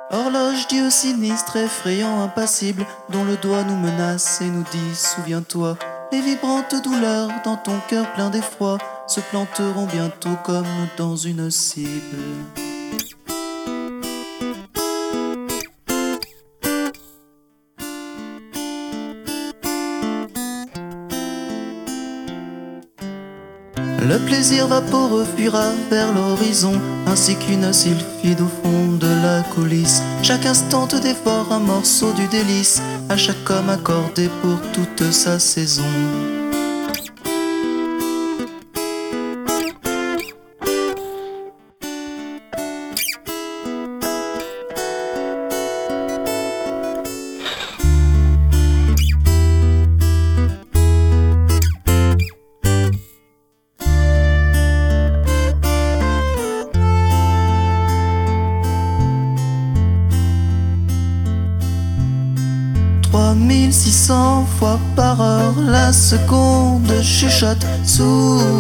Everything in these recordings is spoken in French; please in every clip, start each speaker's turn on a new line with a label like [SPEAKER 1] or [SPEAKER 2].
[SPEAKER 1] Horloge Dieu sinistre, effrayant, impassible, dont le doigt nous menace et nous dit souviens-toi. Les vibrantes douleurs dans ton cœur plein d'effroi se planteront bientôt comme dans une cible. Le plaisir vaporeux fuira vers l'horizon, ainsi qu'une sylphide au fond de la coulisse. Chaque instant te dévore un morceau du délice, à chaque homme accordé pour toute sa saison. « 3600 fois par heure, la seconde chuchote, souviens-toi. »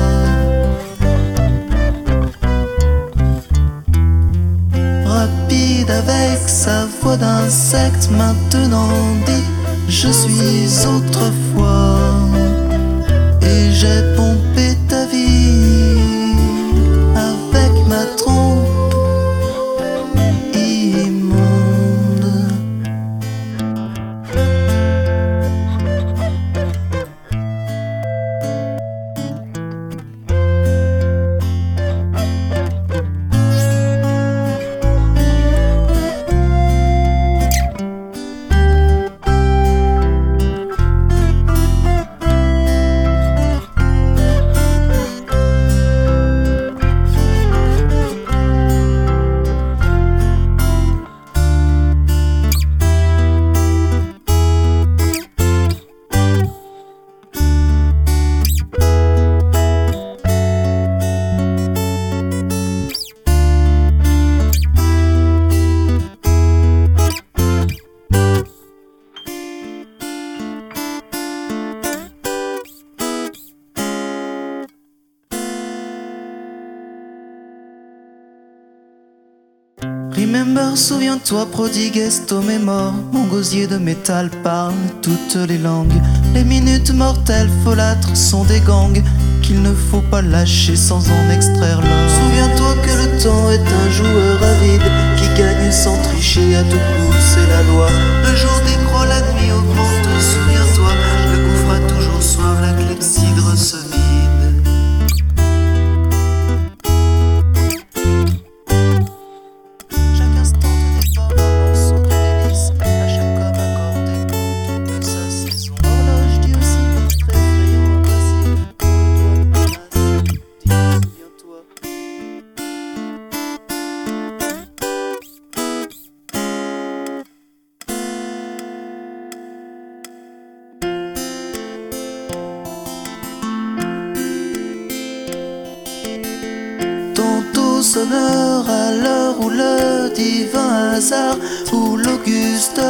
[SPEAKER 1] Rapide avec sa voix d'insecte, maintenant dit « Je suis autrefois » et j'ai pompé ta vie avec ma trompe immonde. Remember, souviens-toi, prodigue estomac mort. Mon gosier de métal parle toutes les langues. Les minutes mortelles folâtres sont des gangs qu'il ne faut pas lâcher sans en extraire l'or. Souviens-toi que le temps est un joueur avide qui gagne sans tricher, à tout coup c'est la loi. Le jour décroît, la nuit augmente, souviens-toi, le gouffre a toujours soif, la clepsydre se vide. Sonneur à l'heure où le divin hasard ou l'auguste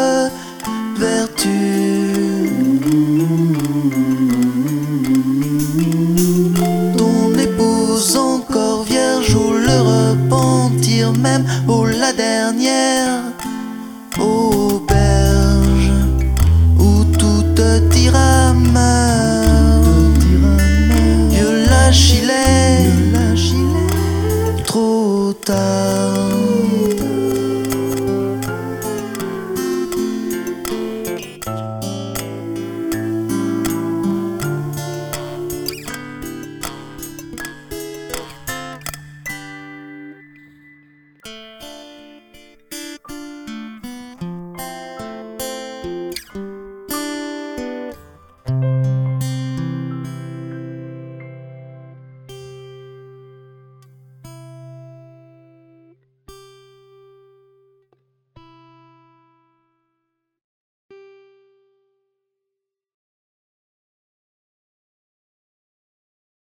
[SPEAKER 1] vertu ton épouse encore vierge ou le repentir même ou la dernière auberge où tout te dira meurt. Vieux Achille, trop tard.